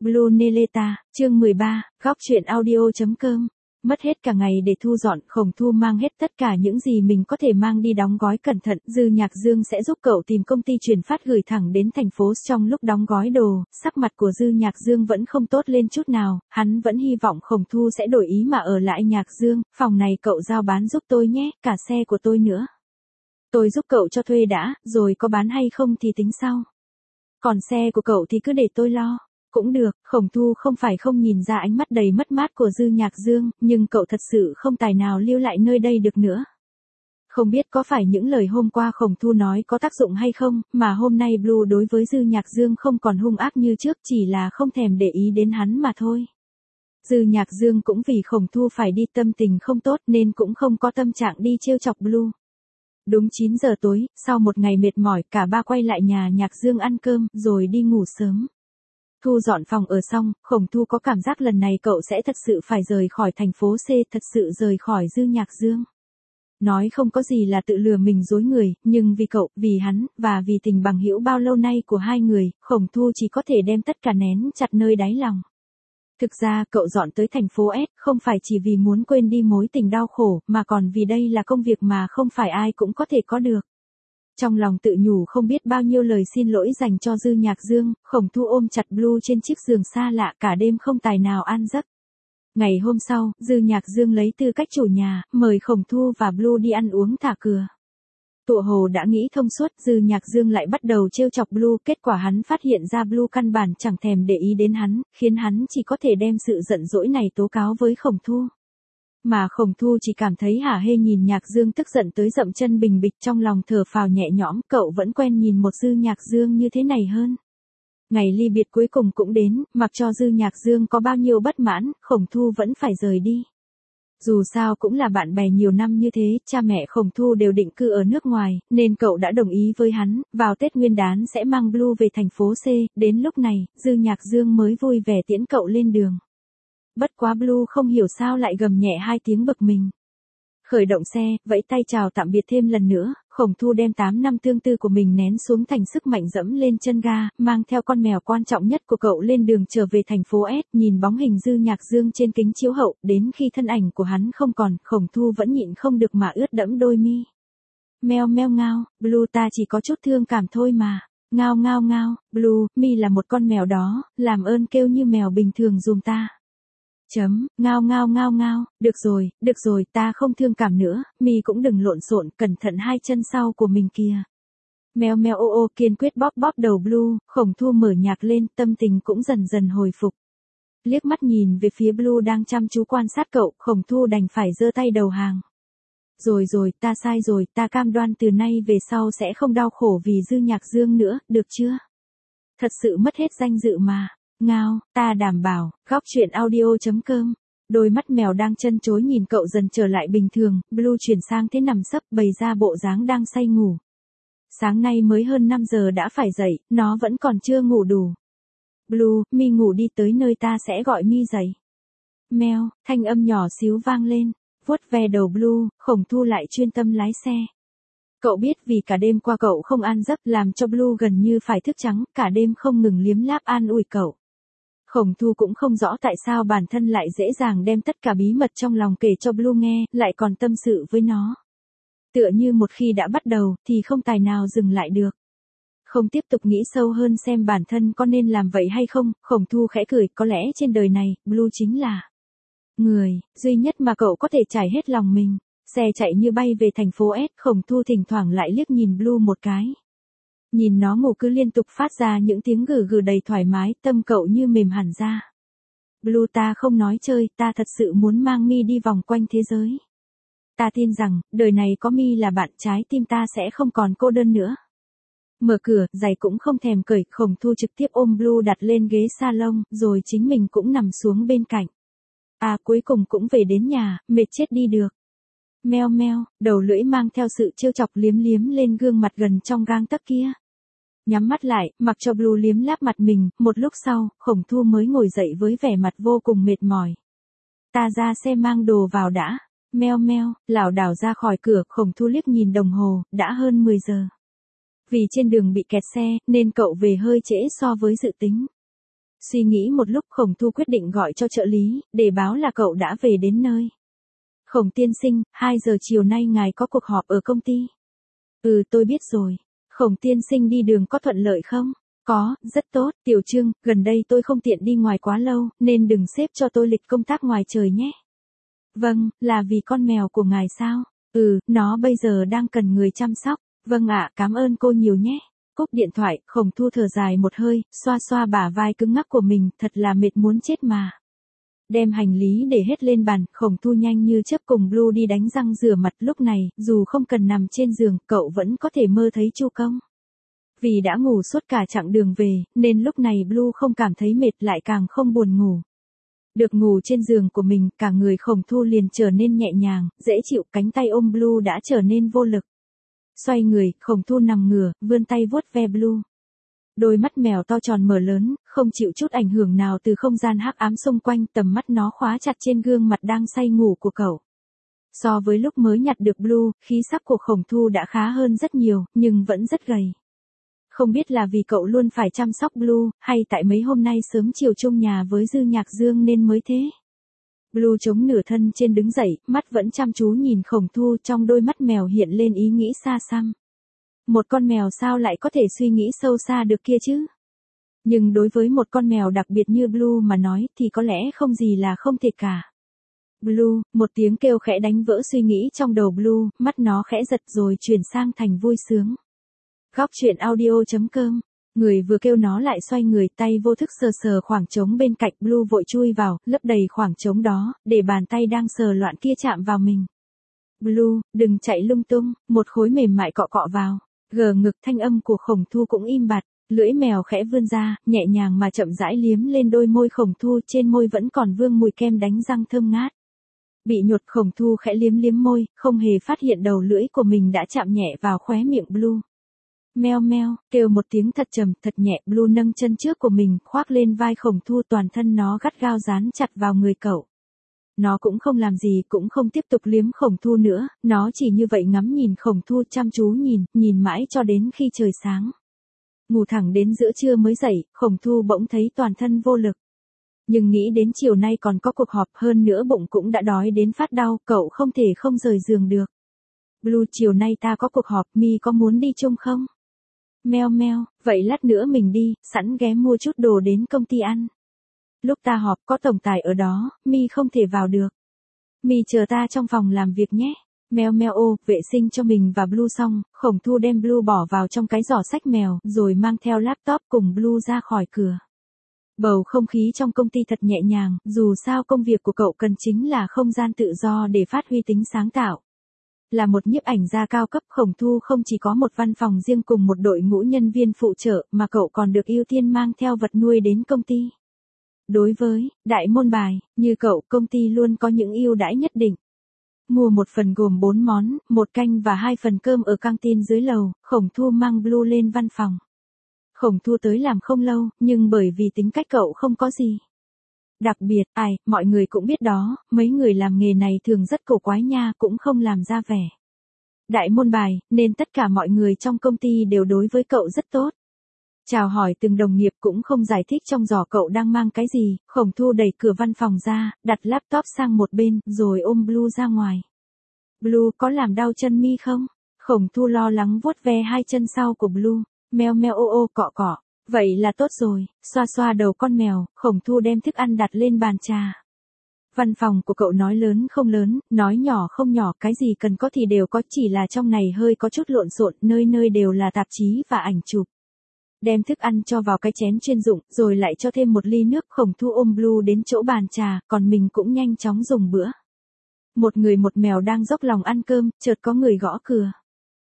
Blue Neleta, chương 13, góc truyện audio.com. Mất hết cả ngày để thu dọn, Khổng Thu mang hết tất cả những gì mình có thể mang đi đóng gói cẩn thận. Dư Nhạc Dương sẽ giúp cậu tìm công ty chuyển phát gửi thẳng đến thành phố. Trong lúc đóng gói đồ, sắc mặt của Dư Nhạc Dương vẫn không tốt lên chút nào, hắn vẫn hy vọng Khổng Thu sẽ đổi ý mà ở lại. Nhạc Dương, phòng này cậu giao bán giúp tôi nhé, cả xe của tôi nữa. Tôi giúp cậu cho thuê đã, rồi có bán hay không thì tính sau. Còn xe của cậu thì cứ để tôi lo. Cũng được, Khổng Thu không phải không nhìn ra ánh mắt đầy mất mát của Dư Nhạc Dương, nhưng cậu thật sự không tài nào lưu lại nơi đây được nữa. Không biết có phải những lời hôm qua Khổng Thu nói có tác dụng hay không, mà hôm nay Blue đối với Dư Nhạc Dương không còn hung ác như trước, chỉ là không thèm để ý đến hắn mà thôi. Dư Nhạc Dương cũng vì Khổng Thu phải đi tâm tình không tốt nên cũng không có tâm trạng đi trêu chọc Blue. Đúng 9 giờ tối, sau một ngày mệt mỏi, cả ba quay lại nhà Nhạc Dương ăn cơm, rồi đi ngủ sớm. Thu dọn phòng ở xong, Khổng Thu có cảm giác lần này cậu sẽ thật sự phải rời khỏi thành phố C, thật sự rời khỏi Dư Nhạc Dương. Nói không có gì là tự lừa mình dối người, nhưng vì cậu, vì hắn, và vì tình bằng hữu bao lâu nay của hai người, Khổng Thu chỉ có thể đem tất cả nén chặt nơi đáy lòng. Thực ra cậu dọn tới thành phố S không phải chỉ vì muốn quên đi mối tình đau khổ, mà còn vì đây là công việc mà không phải ai cũng có thể có được. Trong lòng tự nhủ không biết bao nhiêu lời xin lỗi dành cho Dư Nhạc Dương, Khổng Thu ôm chặt Blue trên chiếc giường xa lạ cả đêm không tài nào an giấc. Ngày hôm sau, Dư Nhạc Dương lấy tư cách chủ nhà, mời Khổng Thu và Blue đi ăn uống thả cửa. Tựa hồ đã nghĩ thông suốt, Dư Nhạc Dương lại bắt đầu trêu chọc Blue, kết quả hắn phát hiện ra Blue căn bản chẳng thèm để ý đến hắn, khiến hắn chỉ có thể đem sự giận dỗi này tố cáo với Khổng Thu. Mà Khổng Thu chỉ cảm thấy hả hê nhìn Nhạc Dương tức giận tới dậm chân bình bịch, trong lòng thở phào nhẹ nhõm, cậu vẫn quen nhìn một Dư Nhạc Dương như thế này hơn. Ngày ly biệt cuối cùng cũng đến, mặc cho Dư Nhạc Dương có bao nhiêu bất mãn, Khổng Thu vẫn phải rời đi. Dù sao cũng là bạn bè nhiều năm như thế, cha mẹ Khổng Thu đều định cư ở nước ngoài, nên cậu đã đồng ý với hắn, vào Tết Nguyên đán sẽ mang Blue về thành phố C, đến lúc này, Dư Nhạc Dương mới vui vẻ tiễn cậu lên đường. Bất quá Blue không hiểu sao lại gầm nhẹ hai tiếng bực mình. Khởi động xe, vẫy tay chào tạm biệt thêm lần nữa, Khổng Thu đem 8 năm tương tư của mình nén xuống thành sức mạnh dẫm lên chân ga, mang theo con mèo quan trọng nhất của cậu lên đường trở về thành phố S, nhìn bóng hình Dư Nhạc Dương trên kính chiếu hậu, đến khi thân ảnh của hắn không còn, Khổng Thu vẫn nhịn không được mà ướt đẫm đôi mi. Meo meo ngao, Blue ta chỉ có chút thương cảm thôi mà. Ngao ngao ngao, Blue, mi là một con mèo đó, làm ơn kêu như mèo bình thường giùm ta. Ngao ngao ngao ngao, được rồi, ta không thương cảm nữa, mi cũng đừng lộn xộn, cẩn thận hai chân sau của mình kìa. Meo meo ô ô, kiên quyết bóp bóp đầu Blue, Khổng Thu mở nhạc lên, tâm tình cũng dần dần hồi phục. Liếc mắt nhìn về phía Blue đang chăm chú quan sát cậu, Khổng Thu đành phải giơ tay đầu hàng. Rồi, ta sai rồi, ta cam đoan từ nay về sau sẽ không đau khổ vì Dư Nhạc Dương nữa, được chưa? Thật sự mất hết danh dự mà. Ngao, ta đảm bảo, góc truyện audio.com. Đôi mắt mèo đang chân chối nhìn cậu dần trở lại bình thường, Blue chuyển sang thế nằm sấp bày ra bộ dáng đang say ngủ. Sáng nay mới hơn 5 giờ đã phải dậy, nó vẫn còn chưa ngủ đủ. Blue, mi ngủ đi, tới nơi ta sẽ gọi mi dậy. Meo, thanh âm nhỏ xíu vang lên, vuốt ve đầu Blue, Khổng Thu lại chuyên tâm lái xe. Cậu biết vì cả đêm qua cậu không an giấc làm cho Blue gần như phải thức trắng, cả đêm không ngừng liếm láp an ủi cậu. Khổng Thu cũng không rõ tại sao bản thân lại dễ dàng đem tất cả bí mật trong lòng kể cho Blue nghe, lại còn tâm sự với nó. Tựa như một khi đã bắt đầu, thì không tài nào dừng lại được. Không tiếp tục nghĩ sâu hơn xem bản thân có nên làm vậy hay không, Khổng Thu khẽ cười, có lẽ trên đời này, Blue chính là người duy nhất mà cậu có thể trải hết lòng mình. Xe chạy như bay về thành phố S, Khổng Thu thỉnh thoảng lại liếc nhìn Blue một cái. Nhìn nó ngủ cứ liên tục phát ra những tiếng gừ gừ đầy thoải mái, tâm cậu như mềm hẳn ra. Blue, ta không nói chơi, ta thật sự muốn mang mi đi vòng quanh thế giới. Ta tin rằng, đời này có mi là bạn, trái tim ta sẽ không còn cô đơn nữa. Mở cửa, giày cũng không thèm cởi, Khổng Thu trực tiếp ôm Blue đặt lên ghế salon, rồi chính mình cũng nằm xuống bên cạnh. À, cuối cùng cũng về đến nhà, mệt chết đi được. Meo meo, đầu lưỡi mang theo sự trêu chọc liếm liếm lên gương mặt gần trong gang tấc kia. Nhắm mắt lại, mặc cho Blue liếm láp mặt mình, một lúc sau, Khổng Thu mới ngồi dậy với vẻ mặt vô cùng mệt mỏi. Ta ra xe mang đồ vào đã. Meo meo, lảo đảo ra khỏi cửa, Khổng Thu liếc nhìn đồng hồ, đã hơn 10 giờ. Vì trên đường bị kẹt xe, nên cậu về hơi trễ so với dự tính. Suy nghĩ một lúc Khổng Thu quyết định gọi cho trợ lý, để báo là cậu đã về đến nơi. Khổng tiên sinh, 2 giờ chiều nay ngài có cuộc họp ở công ty. Ừ, tôi biết rồi. Khổng tiên sinh đi đường có thuận lợi không? Có, rất tốt. Tiểu Trương, gần đây tôi không tiện đi ngoài quá lâu, nên đừng xếp cho tôi lịch công tác ngoài trời nhé. Vâng, là vì con mèo của ngài sao? Ừ, nó bây giờ đang cần người chăm sóc. Vâng ạ, cảm ơn cô nhiều nhé. Cúp điện thoại, Khổng Thu thở dài một hơi, xoa xoa bả vai cứng ngắc của mình, thật là mệt muốn chết mà. Đem hành lý để hết lên bàn, Khổng Thu nhanh như chớp cùng Blue đi đánh răng rửa mặt. Lúc này, dù không cần nằm trên giường, cậu vẫn có thể mơ thấy Chu Công. Vì đã ngủ suốt cả chặng đường về, nên lúc này Blue không cảm thấy mệt lại càng không buồn ngủ. Được ngủ trên giường của mình, cả người Khổng Thu liền trở nên nhẹ nhàng, dễ chịu, cánh tay ôm Blue đã trở nên vô lực. Xoay người, Khổng Thu nằm ngửa, vươn tay vuốt ve Blue. Đôi mắt mèo to tròn mở lớn, không chịu chút ảnh hưởng nào từ không gian hắc ám xung quanh, tầm mắt nó khóa chặt trên gương mặt đang say ngủ của cậu. So với lúc mới nhặt được Blue, khí sắc của Khổng Thu đã khá hơn rất nhiều, nhưng vẫn rất gầy. Không biết là vì cậu luôn phải chăm sóc Blue, hay tại mấy hôm nay sớm chiều chung nhà với Dư Nhạc Dương nên mới thế. Blue chống nửa thân trên đứng dậy, mắt vẫn chăm chú nhìn Khổng Thu, trong đôi mắt mèo hiện lên ý nghĩ xa xăm. Một con mèo sao lại có thể suy nghĩ sâu xa được kia chứ? Nhưng đối với một con mèo đặc biệt như Blue mà nói thì có lẽ không gì là không thể cả. Blue, một tiếng kêu khẽ đánh vỡ suy nghĩ trong đầu Blue, mắt nó khẽ giật rồi chuyển sang thành vui sướng. Góc truyện audio.com. Người vừa kêu nó lại xoay người, tay vô thức sờ sờ khoảng trống bên cạnh. Blue vội chui vào, lấp đầy khoảng trống đó, để bàn tay đang sờ loạn kia chạm vào mình. Blue, đừng chạy lung tung, một khối mềm mại cọ cọ vào. Gờ ngực, thanh âm của Khổng Thu cũng im bặt, lưỡi mèo khẽ vươn ra, nhẹ nhàng mà chậm rãi liếm lên đôi môi Khổng Thu, trên môi vẫn còn vương mùi kem đánh răng thơm ngát. Bị nhột, Khổng Thu khẽ liếm liếm môi, không hề phát hiện đầu lưỡi của mình đã chạm nhẹ vào khóe miệng Blue. Meo meo, kêu một tiếng thật trầm, thật nhẹ. Blue nâng chân trước của mình, khoác lên vai Khổng Thu, toàn thân nó gắt gao dán chặt vào người cậu. Nó cũng không làm gì, cũng không tiếp tục liếm Khổng Thu nữa, nó chỉ như vậy ngắm nhìn Khổng Thu, chăm chú nhìn mãi cho đến khi trời sáng. Ngủ thẳng đến giữa trưa mới dậy, Khổng Thu bỗng thấy toàn thân vô lực. Nhưng nghĩ đến chiều nay còn có cuộc họp, hơn nữa bụng cũng đã đói đến phát đau, cậu không thể không rời giường được. Blue, chiều nay ta có cuộc họp, Mi có muốn đi chung không? Meo meo, vậy lát nữa mình đi, sẵn ghé mua chút đồ đến công ty ăn. Lúc ta họp có tổng tài ở đó, Mi không thể vào được. Mi chờ ta trong phòng làm việc nhé. Meo meo ô, vệ sinh cho mình và Blue xong, Khổng Thu đem Blue bỏ vào trong cái giỏ xách mèo, rồi mang theo laptop cùng Blue ra khỏi cửa. Bầu không khí trong công ty thật nhẹ nhàng, dù sao công việc của cậu cần chính là không gian tự do để phát huy tính sáng tạo. Là một nhiếp ảnh gia cao cấp, Khổng Thu không chỉ có một văn phòng riêng cùng một đội ngũ nhân viên phụ trợ, mà cậu còn được ưu tiên mang theo vật nuôi đến công ty. Đối với đại môn bài, như cậu, công ty luôn có những ưu đãi nhất định. Mua một phần gồm 4 món, 1 canh và 2 phần cơm ở căng tin dưới lầu. Khổng Thu mang Blue lên văn phòng. Khổng Thu tới làm không lâu, nhưng bởi vì tính cách cậu không có gì đặc biệt, mọi người cũng biết đó, mấy người làm nghề này thường rất cổ quái nha, cũng không làm ra vẻ đại môn bài, nên tất cả mọi người trong công ty đều đối với cậu rất tốt. Chào hỏi từng đồng nghiệp, cũng không giải thích trong giỏ cậu đang mang cái gì. Khổng Thu đẩy cửa văn phòng ra, đặt laptop sang một bên, rồi ôm Blue ra ngoài. Blue, có làm đau chân Mi không? Khổng Thu lo lắng vuốt ve hai chân sau của Blue. Meo meo ô ô, cọ cọ. Vậy là tốt rồi. Xoa xoa đầu con mèo, Khổng Thu đem thức ăn đặt lên bàn trà. Văn phòng của cậu nói lớn không lớn, nói nhỏ không nhỏ, cái gì cần có thì đều có, chỉ là trong này hơi có chút lộn xộn, nơi nơi đều là tạp chí và ảnh chụp. Đem thức ăn cho vào cái chén chuyên dụng, rồi lại cho thêm một ly nước. Khổng Thu ôm Blue đến chỗ bàn trà, còn mình cũng nhanh chóng dùng bữa. Một người một mèo đang dốc lòng ăn cơm, chợt có người gõ cửa.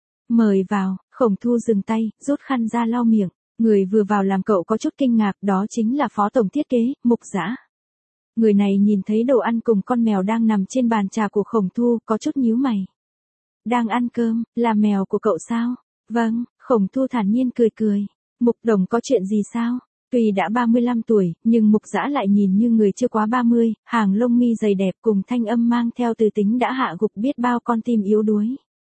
Mời vào. Khổng Thu dừng tay, rút khăn ra lau miệng. Người vừa vào làm cậu có chút kinh ngạc, đó chính là phó tổng thiết kế, Mục Dã. Người này nhìn thấy đồ ăn cùng con mèo đang nằm trên bàn trà của Khổng Thu, có chút nhíu mày. Đang ăn cơm, là mèo của cậu sao? Vâng, Khổng Thu thản nhiên cười cười. Mục Đồng có chuyện gì sao? Tuy đã 35 tuổi, nhưng Mục Dã lại nhìn như người chưa quá 30, hàng lông mi dày đẹp cùng thanh âm mang theo từ tính đã hạ gục biết bao con tim yếu đuối.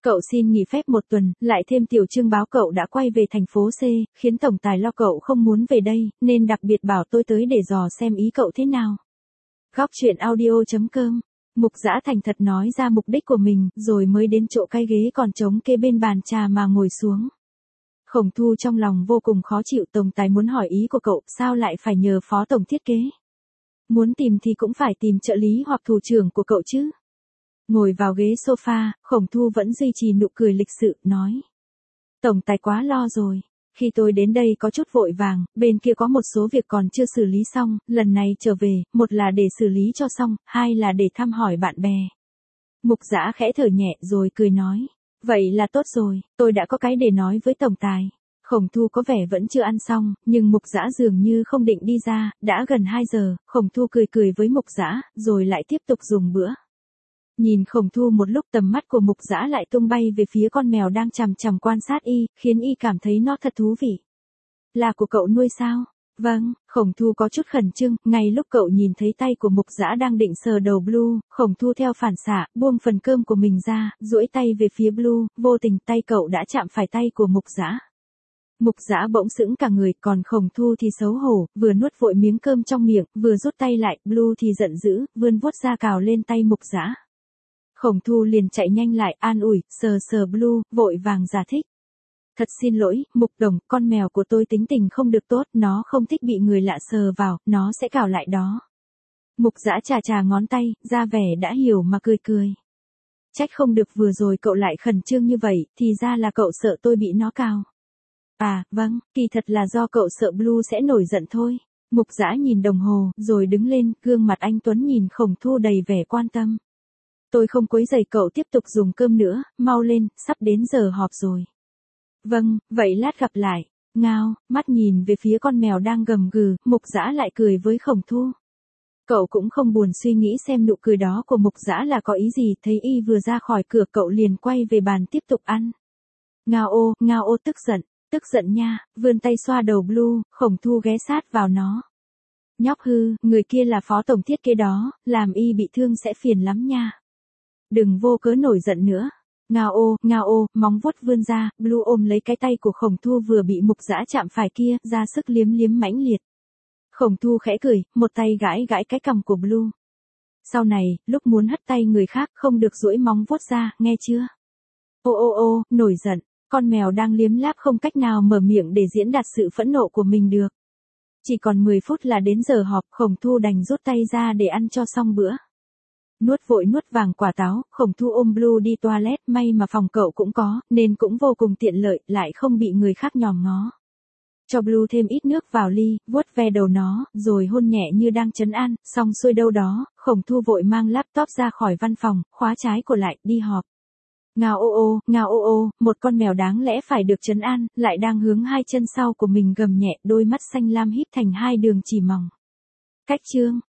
Cậu xin nghỉ phép 1 tuần, lại thêm tiểu chương báo cậu đã quay về thành phố C, khiến tổng tài lo cậu không muốn về đây, nên đặc biệt bảo tôi tới để dò xem ý cậu thế nào. Góc chuyện audio.com. Mục Dã thành thật nói ra mục đích của mình, rồi mới đến chỗ cái ghế còn trống kê bên bàn trà mà ngồi xuống. Khổng Thu trong lòng vô cùng khó chịu, tổng tài muốn hỏi ý của cậu, sao lại phải nhờ phó tổng thiết kế? Muốn tìm thì cũng phải tìm trợ lý hoặc thủ trưởng của cậu chứ. Ngồi vào ghế sofa, Khổng Thu vẫn duy trì nụ cười lịch sự, nói. Tổng tài quá lo rồi. Khi tôi đến đây có chút vội vàng, bên kia có một số việc còn chưa xử lý xong, lần này trở về, một là để xử lý cho xong, hai là để thăm hỏi bạn bè. Mục Dã khẽ thở nhẹ rồi cười nói. Vậy là tốt rồi, tôi đã có cái để nói với tổng tài. Khổng Thu có vẻ vẫn chưa ăn xong, nhưng Mục Dã dường như không định đi ra, đã gần 2 giờ, Khổng Thu cười với Mục Dã, rồi lại tiếp tục dùng bữa. Nhìn Khổng Thu một lúc, tầm mắt của Mục Dã lại tung bay về phía con mèo đang chằm chằm quan sát y, khiến y cảm thấy nó thật thú vị. Là của cậu nuôi sao? Vâng, Khổng Thu có chút khẩn trương, ngay lúc cậu nhìn thấy tay của Mục Dã đang định sờ đầu Blue, Khổng Thu theo phản xạ, buông phần cơm của mình ra, duỗi tay về phía Blue, vô tình tay cậu đã chạm phải tay của Mục Dã. Mục Dã bỗng sững cả người, còn Khổng Thu thì xấu hổ, vừa nuốt vội miếng cơm trong miệng, vừa rút tay lại, Blue thì giận dữ, vươn vuốt ra cào lên tay Mục Dã. Khổng Thu liền chạy nhanh lại, an ủi, sờ Blue, vội vàng giải thích. Thật xin lỗi, Mục Đồng, con mèo của tôi tính tình không được tốt, nó không thích bị người lạ sờ vào, nó sẽ cào lại đó. Mục Dã chà ngón tay, ra vẻ đã hiểu mà cười. Trách không được vừa rồi cậu lại khẩn trương như vậy, thì ra là cậu sợ tôi bị nó cào. À, vâng, kỳ thật là do cậu sợ Blue sẽ nổi giận thôi. Mục Dã nhìn đồng hồ, rồi đứng lên, gương mặt anh tuấn nhìn Khổng Thu đầy vẻ quan tâm. Tôi không quấy rầy cậu tiếp tục dùng cơm nữa, mau lên, sắp đến giờ họp rồi. Vâng, vậy lát gặp lại. Ngao, mắt nhìn về phía con mèo đang gầm gừ, Mục Dã lại cười với Khổng Thu. Cậu cũng không buồn suy nghĩ xem nụ cười đó của Mục Dã là có ý gì, thấy y vừa ra khỏi cửa cậu liền quay về bàn tiếp tục ăn. Ngao ô tức giận nha, vươn tay xoa đầu Blue, Khổng Thu ghé sát vào nó. Nhóc hư, người kia là phó tổng thiết kế đó, làm y bị thương sẽ phiền lắm nha. Đừng vô cớ nổi giận nữa. Ngao ô, móng vuốt vươn ra, Blue ôm lấy cái tay của Khổng Thu vừa bị Mục Dã chạm phải kia, ra sức liếm mãnh liệt. Khổng Thu khẽ cười, một tay gãi cái cằm của Blue. Sau này, lúc muốn hất tay người khác không được duỗi móng vuốt ra, nghe chưa? Ô, nổi giận, con mèo đang liếm láp không cách nào mở miệng để diễn đạt sự phẫn nộ của mình được. Chỉ còn 10 phút là đến giờ họp, Khổng Thu đành rút tay ra để ăn cho xong bữa. Nuốt vàng quả táo, Khổng Thu ôm Blue đi toilet, may mà phòng cậu cũng có, nên cũng vô cùng tiện lợi, lại không bị người khác nhòm ngó. Cho Blue thêm ít nước vào ly, vuốt ve đầu nó, rồi hôn nhẹ như đang trấn an, xong xuôi đâu đó, Khổng Thu vội mang laptop ra khỏi văn phòng, khóa trái của lại, đi họp. Ngao ô, một con mèo đáng lẽ phải được trấn an, lại đang hướng hai chân sau của mình gầm nhẹ, đôi mắt xanh lam híp thành hai đường chỉ mỏng. Cách chương.